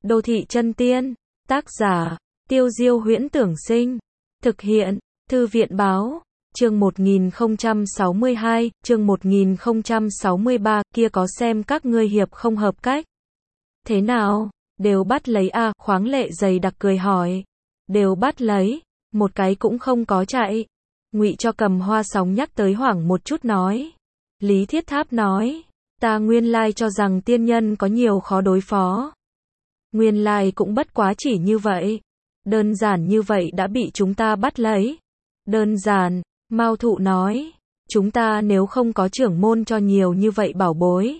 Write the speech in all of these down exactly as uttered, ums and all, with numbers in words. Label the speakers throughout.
Speaker 1: Đô thị chân tiên. Tác giả, Tiêu Diêu Huyễn Tưởng Sinh. Thực hiện, Thư viện Báo. Chương một nghìn không trăm sáu mươi hai, chương một nghìn không trăm sáu mươi ba, kia có xem các ngươi hiệp không hợp cách. Thế nào, đều bắt lấy a, Khoáng Lệ dày đặc cười hỏi. Đều bắt lấy, một cái cũng không có chạy. Ngụy Cho Cầm Hoa Sóng nhắc tới hoảng một chút nói. Lý Thiết Tháp nói, ta nguyên lai cho rằng tiên nhân có nhiều khó đối phó. Nguyên lai cũng bất quá chỉ như vậy. Đơn giản như vậy đã bị chúng ta bắt lấy. Đơn giản, Mao Thụ nói, chúng ta nếu không có trưởng môn cho nhiều như vậy bảo bối.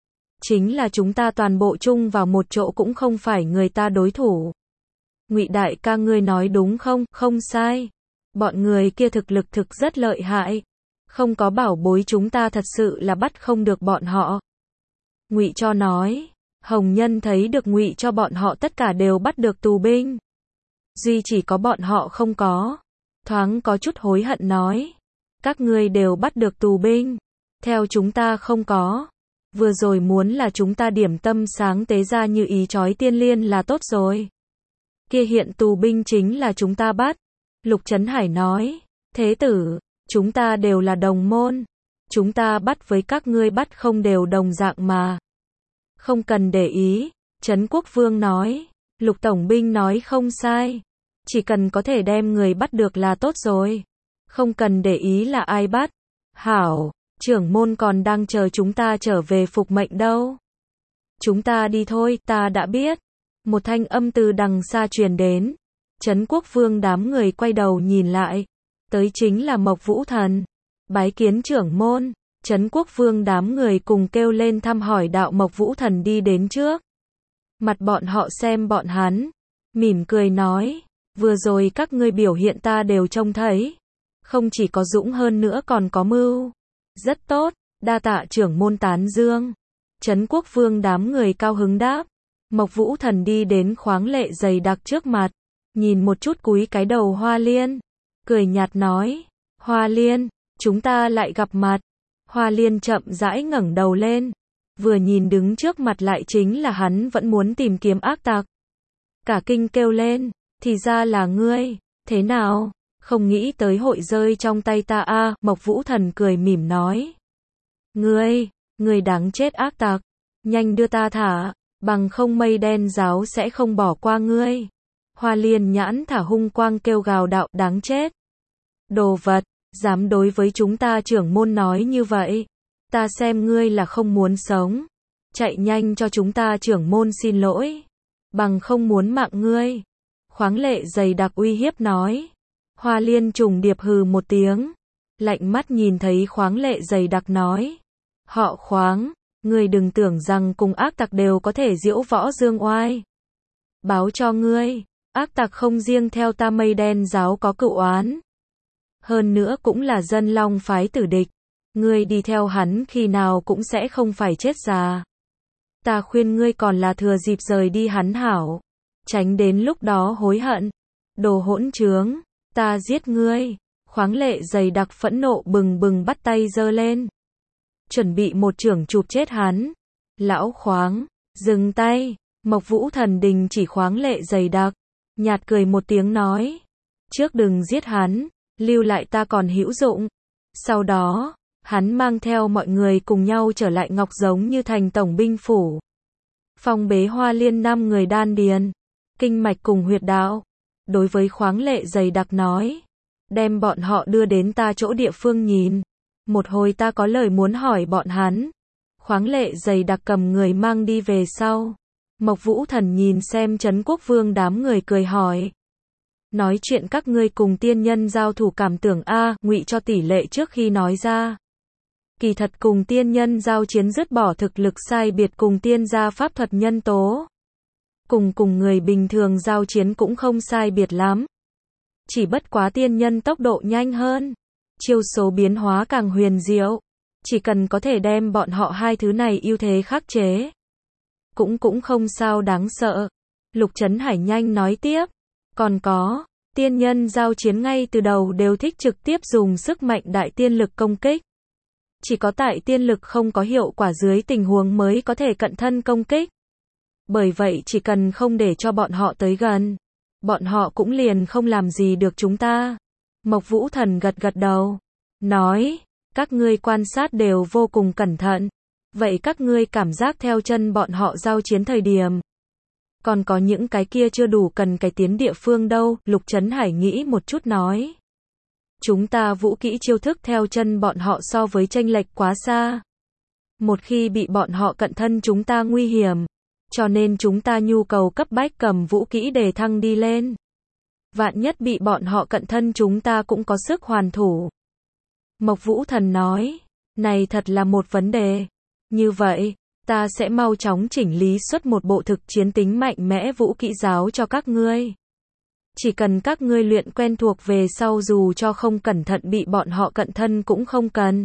Speaker 1: Chính là chúng ta toàn bộ chung vào một chỗ cũng không phải người ta đối thủ. Ngụy đại ca ngươi nói đúng không? Không sai. Bọn người kia thực lực thực rất lợi hại. Không có bảo bối chúng ta thật sự là bắt không được bọn họ. Ngụy Cho nói, Hồng Nhân thấy được Ngụy Cho bọn họ tất cả đều bắt được tù binh. Duy chỉ có bọn họ không có. Thoáng có chút hối hận nói, các ngươi đều bắt được tù binh. Theo chúng ta không có. Vừa rồi muốn là chúng ta điểm tâm sáng tế ra như ý chói tiên liên là tốt rồi. Kia hiện tù binh chính là chúng ta bắt. Lục Trấn Hải nói, thế tử, chúng ta đều là đồng môn. Chúng ta bắt với các ngươi bắt không đều đồng dạng mà. Không cần để ý, Trấn Quốc Vương nói, Lục Tổng binh nói không sai. Chỉ cần có thể đem người bắt được là tốt rồi. Không cần để ý là ai bắt. Hảo, trưởng môn còn đang chờ chúng ta trở về phục mệnh đâu. Chúng ta đi thôi, ta đã biết. Một thanh âm từ đằng xa truyền đến. Trấn Quốc Vương đám người quay đầu nhìn lại. Tới chính là Mộc Vũ Thần. Bái kiến trưởng môn. Trấn Quốc Vương đám người cùng kêu lên thăm hỏi đạo Mộc Vũ Thần đi đến trước. Mặt bọn họ xem bọn hắn. Mỉm cười nói. Vừa rồi các ngươi biểu hiện ta đều trông thấy. Không chỉ có dũng hơn nữa còn có mưu. Rất tốt, đa tạ trưởng môn tán dương. Trấn Quốc Vương đám người cao hứng đáp. Mộc Vũ Thần đi đến Khoáng Lệ dày đặc trước mặt. Nhìn một chút cúi cái đầu Hoa Liên. Cười nhạt nói. Hoa Liên, chúng ta lại gặp mặt. Hoa Liên chậm rãi ngẩng đầu lên. Vừa nhìn đứng trước mặt lại chính là hắn vẫn muốn tìm kiếm ác tặc. Cả kinh kêu lên. Thì ra là ngươi, thế nào, không nghĩ tới hội rơi trong tay ta a à, Mộc Vũ Thần cười mỉm nói. Ngươi, ngươi đáng chết ác tặc, nhanh đưa ta thả, bằng không mây đen giáo sẽ không bỏ qua ngươi. Hoa Liên nhãn thả hung quang kêu gào đạo đáng chết. Đồ vật, dám đối với chúng ta trưởng môn nói như vậy, ta xem ngươi là không muốn sống. Chạy nhanh cho chúng ta trưởng môn xin lỗi, bằng không muốn mạng ngươi. Khoáng Lệ dày đặc uy hiếp nói. Hoa Liên trùng điệp hừ một tiếng. Lạnh mắt nhìn thấy Khoáng Lệ dày đặc nói. Họ Khoáng, ngươi đừng tưởng rằng cùng ác tặc đều có thể diễu võ dương oai. Báo cho ngươi, ác tặc không riêng theo ta mây đen giáo có cựu oán. Hơn nữa cũng là dân long phái tử địch. Ngươi đi theo hắn khi nào cũng sẽ không phải chết già. Ta khuyên ngươi còn là thừa dịp rời đi hắn hảo. Tránh đến lúc đó hối hận. Đồ hỗn trướng, ta giết ngươi. Khoáng Lệ dày đặc phẫn nộ bừng bừng bắt tay giơ lên. Chuẩn bị một chưởng chụp chết hắn. Lão Khoáng, dừng tay. Mộc Vũ Thần đình chỉ Khoáng Lệ dày đặc. Nhạt cười một tiếng nói. Trước đừng giết hắn, lưu lại ta còn hữu dụng. Sau đó, hắn mang theo mọi người cùng nhau trở lại Ngọc Giống Như Thành tổng binh phủ. Phong bế Hoa Liên năm người đan điền. Kinh mạch cùng huyệt đạo. Đối với Khoáng Lệ dày đặc nói. Đem bọn họ đưa đến ta chỗ địa phương nhìn. Một hồi ta có lời muốn hỏi bọn hắn. Khoáng Lệ dày đặc cầm người mang đi về sau. Mộc Vũ Thần nhìn xem Trấn Quốc Vương đám người cười hỏi. Nói chuyện các ngươi cùng tiên nhân giao thủ cảm tưởng a, Ngụy Cho tỷ lệ trước khi nói ra. Kỳ thật cùng tiên nhân giao chiến dứt bỏ thực lực sai biệt cùng tiên gia pháp thuật nhân tố. Cùng cùng người bình thường giao chiến cũng không sai biệt lắm. Chỉ bất quá tiên nhân tốc độ nhanh hơn. Chiêu số biến hóa càng huyền diệu. Chỉ cần có thể đem bọn họ hai thứ này ưu thế khắc chế. Cũng cũng không sao đáng sợ. Lục Trấn Hải nhanh nói tiếp. Còn có, tiên nhân giao chiến ngay từ đầu đều thích trực tiếp dùng sức mạnh đại tiên lực công kích. Chỉ có tại tiên lực không có hiệu quả dưới tình huống mới có thể cận thân công kích. Bởi vậy chỉ cần không để cho bọn họ tới gần, bọn họ cũng liền không làm gì được chúng ta. Mộc Vũ Thần gật gật đầu, nói, các ngươi quan sát đều vô cùng cẩn thận. Vậy các ngươi cảm giác theo chân bọn họ giao chiến thời điểm, còn có những cái kia chưa đủ cần cải tiến địa phương đâu, Lục Trấn Hải nghĩ một chút nói. Chúng ta vũ kỹ chiêu thức theo chân bọn họ so với chênh lệch quá xa. Một khi bị bọn họ cận thân chúng ta nguy hiểm, cho nên chúng ta nhu cầu cấp bách cầm vũ kỹ để thăng đi lên. Vạn nhất bị bọn họ cận thân chúng ta cũng có sức hoàn thủ. Mộc Vũ Thần nói, này thật là một vấn đề. Như vậy, ta sẽ mau chóng chỉnh lý xuất một bộ thực chiến tính mạnh mẽ vũ kỹ giáo cho các ngươi. Chỉ cần các ngươi luyện quen thuộc về sau dù cho không cẩn thận bị bọn họ cận thân cũng không cần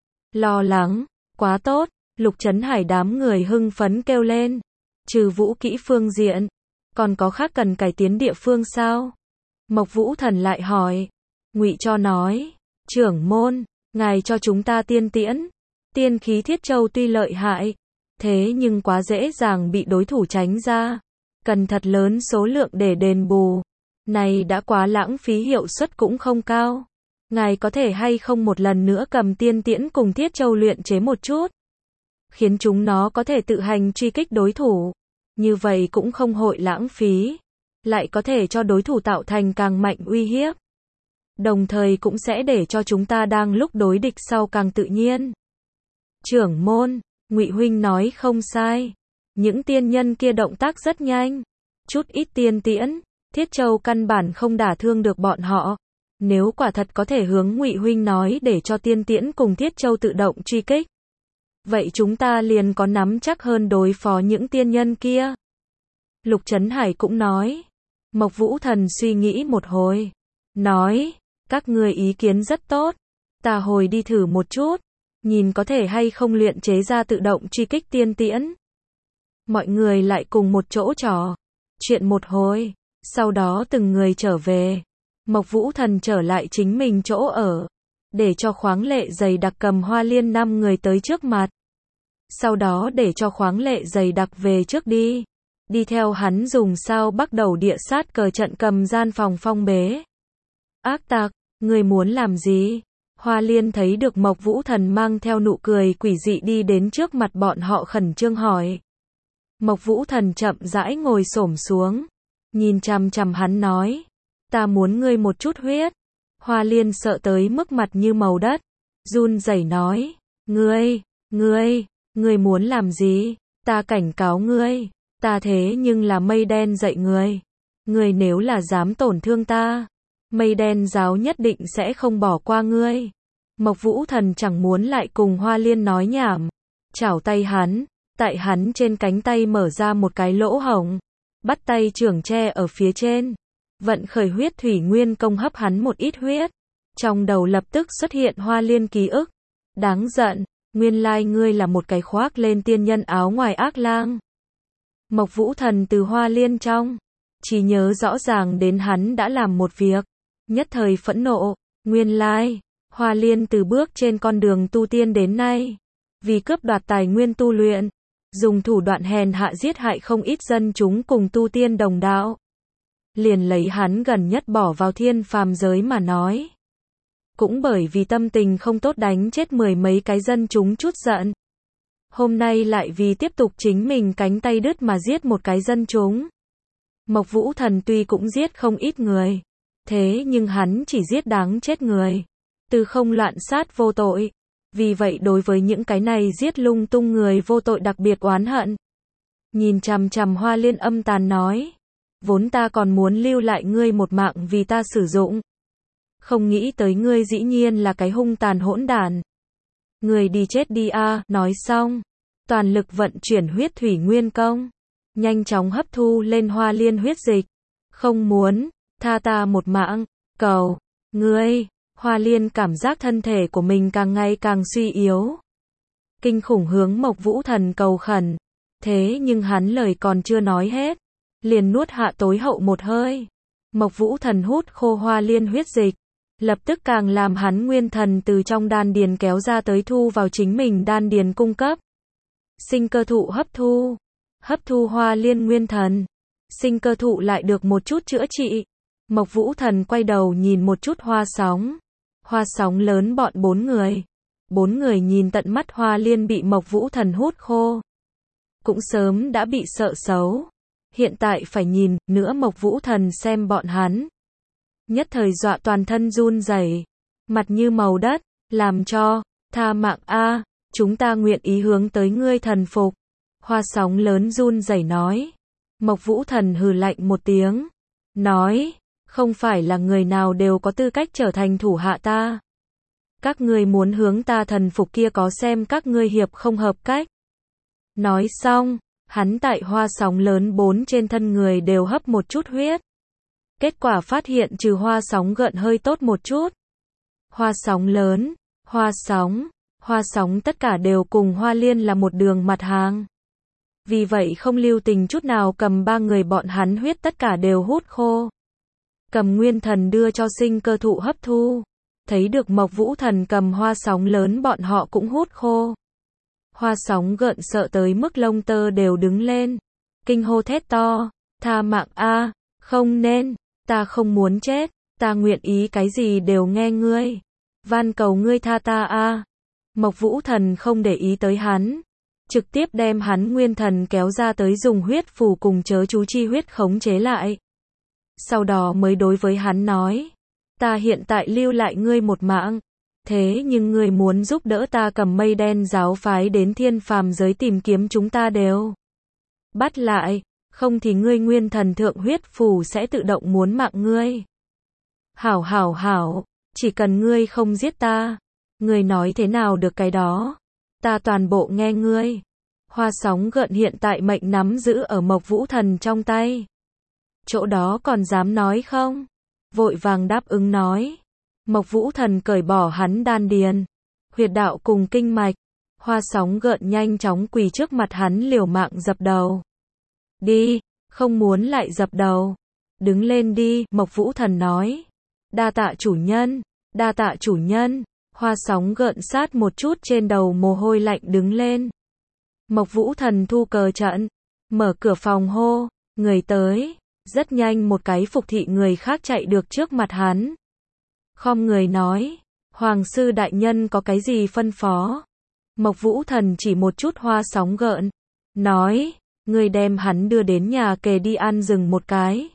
Speaker 1: lo lắng. Quá tốt, Lục Trấn Hải đám người hưng phấn kêu lên. Trừ vũ kỹ phương diện, còn có khác cần cải tiến địa phương sao? Mộc Vũ Thần lại hỏi. Ngụy Cho nói, trưởng môn, ngài cho chúng ta tiên tiễn. Tiên khí Thiết Châu tuy lợi hại, thế nhưng quá dễ dàng bị đối thủ tránh ra. Cần thật lớn số lượng để đền bù. Này đã quá lãng phí, hiệu suất cũng không cao. Ngài có thể hay không một lần nữa cầm tiên tiễn cùng Thiết Châu luyện chế một chút, khiến chúng nó có thể tự hành truy kích đối thủ. Như vậy cũng không hội lãng phí, lại có thể cho đối thủ tạo thành càng mạnh uy hiếp. Đồng thời cũng sẽ để cho chúng ta đang lúc đối địch sau càng tự nhiên. Trưởng môn, Ngụy huynh nói không sai. Những tiên nhân kia động tác rất nhanh. Chút ít tiên tiễn, Thiết Châu căn bản không đả thương được bọn họ. Nếu quả thật có thể hướng Ngụy huynh nói để cho tiên tiễn cùng Thiết Châu tự động truy kích, vậy chúng ta liền có nắm chắc hơn đối phó những tiên nhân kia. Lục Trấn Hải cũng nói. Mộc Vũ Thần suy nghĩ một hồi, nói, các ngươi ý kiến rất tốt. Ta hồi đi thử một chút, nhìn có thể hay không luyện chế ra tự động truy kích tiên tiễn. Mọi người lại cùng một chỗ trò chuyện một hồi, sau đó từng người trở về. Mộc Vũ Thần trở lại chính mình chỗ ở, để cho Khoáng Lệ Dày Đặc cầm Hoa Liên năm người tới trước mặt. Sau đó để cho Khoáng Lệ Dày Đặc về trước đi. Đi theo hắn dùng sao bắt đầu địa sát cờ trận cầm gian phòng phong bế. Ác tặc, người muốn làm gì? Hoa Liên thấy được Mộc Vũ Thần mang theo nụ cười quỷ dị đi đến trước mặt bọn họ khẩn trương hỏi. Mộc Vũ Thần chậm rãi ngồi xổm xuống, nhìn chằm chằm hắn nói, ta muốn ngươi một chút huyết. Hoa Liên sợ tới mức mặt như màu đất, run rẩy nói, ngươi, ngươi, ngươi muốn làm gì? Ta cảnh cáo ngươi, ta thế nhưng là Mây Đen dạy ngươi. Ngươi nếu là dám tổn thương ta, Mây Đen giáo nhất định sẽ không bỏ qua ngươi. Mộc Vũ Thần chẳng muốn lại cùng Hoa Liên nói nhảm, chảo tay hắn, tại hắn trên cánh tay mở ra một cái lỗ hổng, bắt tay trưởng che ở phía trên, vận khởi huyết thủy nguyên công hấp hắn một ít huyết. Trong đầu lập tức xuất hiện Hoa Liên ký ức. Đáng giận, nguyên lai ngươi là một cái khoác lên tiên nhân áo ngoài ác lang. Mộc Vũ Thần từ Hoa Liên trong chỉ nhớ rõ ràng đến hắn đã làm một việc, nhất thời phẫn nộ. Nguyên lai, Hoa Liên từ bước trên con đường tu tiên đến nay, vì cướp đoạt tài nguyên tu luyện, dùng thủ đoạn hèn hạ giết hại không ít dân chúng cùng tu tiên đồng đạo. Liền lấy hắn gần nhất bỏ vào thiên phàm giới mà nói. Cũng bởi vì tâm tình không tốt đánh chết mười mấy cái dân chúng chút giận. Hôm nay lại vì tiếp tục chính mình cánh tay đứt mà giết một cái dân chúng. Mộc Vũ Thần tuy cũng giết không ít người, thế nhưng hắn chỉ giết đáng chết người, từ không loạn sát vô tội. Vì vậy đối với những cái này giết lung tung người vô tội đặc biệt oán hận. Nhìn chằm chằm Hoa Liên âm tàn nói, vốn ta còn muốn lưu lại ngươi một mạng vì ta sử dụng, không nghĩ tới ngươi dĩ nhiên là cái hung tàn hỗn đản. Ngươi đi chết đi a. À. Nói xong, toàn lực vận chuyển huyết thủy nguyên công, nhanh chóng hấp thu lên Hoa Liên huyết dịch. Không muốn, tha ta một mạng, cầu, ngươi. Hoa Liên cảm giác thân thể của mình càng ngày càng suy yếu, kinh khủng hướng Mộc Vũ Thần cầu khẩn. Thế nhưng hắn lời còn chưa nói hết, liền nuốt hạ tối hậu một hơi. Mộc Vũ Thần hút khô Hoa Liên huyết dịch, lập tức càng làm hắn nguyên thần từ trong đan điền kéo ra tới thu vào chính mình đan điền cung cấp. Sinh cơ thụ hấp thu, hấp thu hoa liên nguyên thần. Sinh cơ thụ lại được một chút chữa trị. Mộc Vũ Thần quay đầu nhìn một chút Hoa Sóng. Hoa Sóng lớn bọn bốn người. Bốn người nhìn tận mắt hoa liên bị Mộc Vũ Thần hút khô. Cũng sớm đã bị sợ xấu. Hiện tại phải nhìn nữa Mộc Vũ Thần xem bọn hắn. Nhất thời dọa toàn thân run rẩy, mặt như màu đất, làm cho, tha mạng a, chúng ta nguyện ý hướng tới ngươi thần phục. Hoa Sóng lớn run rẩy nói. Mộc Vũ Thần hừ lạnh một tiếng, nói, không phải là người nào đều có tư cách trở thành thủ hạ ta. Các ngươi muốn hướng ta thần phục kia có xem các ngươi hiệp không hợp cách. Nói xong, hắn tại Hoa Sóng lớn bốn trên thân người đều hấp một chút huyết. Kết quả phát hiện trừ Hoa Sóng gợn hơi tốt một chút. Hoa Sóng lớn, Hoa Sóng, Hoa Sóng tất cả đều cùng Hoa Liên là một đường mặt hàng. Vì vậy không lưu tình chút nào cầm ba người bọn hắn huyết tất cả đều hút khô. Cầm nguyên thần đưa cho sinh cơ thụ hấp thu. Thấy được Mộc Vũ Thần cầm Hoa Sóng lớn bọn họ cũng hút khô. Hoa Sóng gợn sợ tới mức lông tơ đều đứng lên. Kinh hô thét to, tha mạng a, không nên, ta không muốn chết, ta nguyện ý cái gì đều nghe ngươi. Van cầu ngươi tha ta a. Mộc Vũ Thần không để ý tới hắn. Trực tiếp đem hắn nguyên thần kéo ra tới dùng huyết phù cùng chớ chú chi huyết khống chế lại. Sau đó mới đối với hắn nói, ta hiện tại lưu lại ngươi một mạng, thế nhưng ngươi muốn giúp đỡ ta cầm mây đen giáo phái đến thiên phàm giới tìm kiếm chúng ta đều bắt lại, không thì ngươi nguyên thần thượng huyết phù sẽ tự động muốn mạng ngươi. Hảo hảo hảo, chỉ cần ngươi không giết ta, ngươi nói thế nào được cái đó, ta toàn bộ nghe ngươi. Hoa Sóng gợn hiện tại mệnh nắm giữ ở Mộc Vũ Thần trong tay. Chỗ đó còn dám nói không? Vội vàng đáp ứng nói. Mộc Vũ Thần cởi bỏ hắn đan điền, huyệt đạo cùng kinh mạch. Hoa Sóng gợn nhanh chóng quỳ trước mặt hắn liều mạng dập đầu. Đi, không muốn lại dập đầu. Đứng lên đi, Mộc Vũ Thần nói. Đa tạ chủ nhân, đa tạ chủ nhân. Hoa Sóng gợn sát một chút trên đầu mồ hôi lạnh đứng lên. Mộc Vũ Thần thu cờ trận, mở cửa phòng hô, người tới. Rất nhanh một cái phục thị người khác chạy được trước mặt hắn. Khom người nói, Hoàng sư đại nhân có cái gì phân phó? Mộc Vũ Thần chỉ một chút Hoa Sóng gợn, nói, người đem hắn đưa đến nhà kề đi ăn rừng một cái.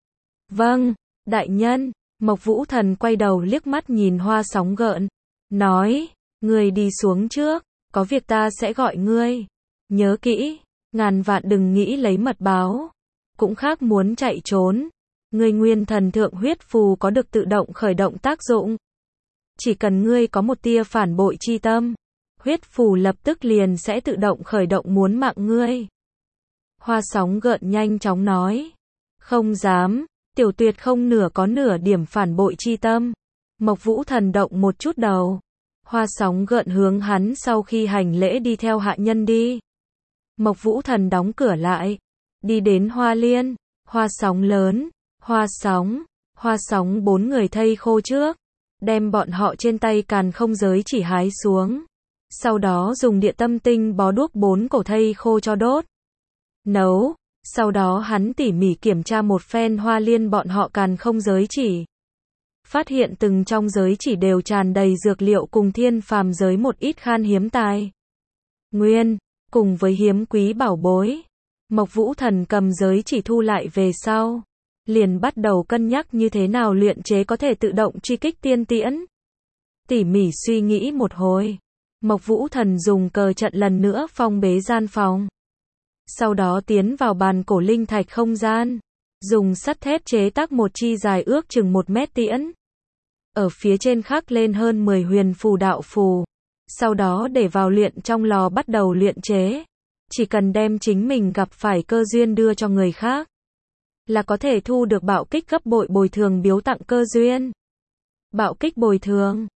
Speaker 1: Vâng, đại nhân. Mộc Vũ Thần quay đầu liếc mắt nhìn Hoa Sóng gợn, nói, người đi xuống trước, có việc ta sẽ gọi ngươi. Nhớ kỹ, ngàn vạn đừng nghĩ lấy mật báo. Cũng khác muốn chạy trốn. Ngươi nguyên thần thượng huyết phù có được tự động khởi động tác dụng. Chỉ cần ngươi có một tia phản bội chi tâm, huyết phù lập tức liền sẽ tự động khởi động muốn mạng ngươi. Hoa Sóng gợn nhanh chóng nói. Không dám, tiểu tuyệt không nửa có nửa điểm phản bội chi tâm. Mộc Vũ Thần động một chút đầu. Hoa Sóng gợn hướng hắn sau khi hành lễ đi theo hạ nhân đi. Mộc Vũ Thần đóng cửa lại. Đi đến Hoa Liên, Hoa Sóng lớn, Hoa Sóng, Hoa Sóng bốn người thây khô trước. Đem bọn họ trên tay càn không giới chỉ hái xuống. Sau đó dùng địa tâm tinh bó đuốc bốn cổ thây khô cho đốt. Nấu. Sau đó hắn tỉ mỉ kiểm tra một phen Hoa Liên bọn họ càn không giới chỉ. Phát hiện từng trong giới chỉ đều tràn đầy dược liệu cùng thiên phàm giới một ít khan hiếm tài nguyên, cùng với hiếm quý bảo bối. Mộc Vũ Thần cầm giới chỉ thu lại về sau, liền bắt đầu cân nhắc như thế nào luyện chế có thể tự động truy kích tiên tiễn. Tỉ mỉ suy nghĩ một hồi, Mộc Vũ Thần dùng cờ trận lần nữa phong bế gian phòng. Sau đó tiến vào bàn cổ linh thạch không gian, dùng sắt thép chế tác một chi dài ước chừng một mét tiễn. Ở phía trên khắc lên hơn mười huyền phù đạo phù. Sau đó để vào luyện trong lò bắt đầu luyện chế. Chỉ cần đem chính mình gặp phải cơ duyên đưa cho người khác, là có thể thu được bạo kích gấp bội bồi thường biếu tặng cơ duyên. Bạo kích bồi thường.